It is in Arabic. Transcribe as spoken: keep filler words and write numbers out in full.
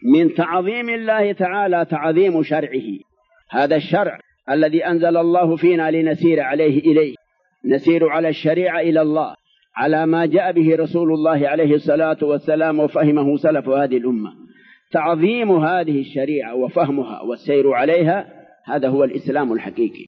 من تعظيم الله تعالى تعظيم شرعه. هذا الشرع الذي أنزل الله فينا لنسير عليه إليه، نسير على الشريعة إلى الله، على ما جاء به رسول الله عليه الصلاة والسلام وفهمه سلف هذه الأمة. تعظيم هذه الشريعة وفهمها والسير عليها، هذا هو الإسلام الحقيقي.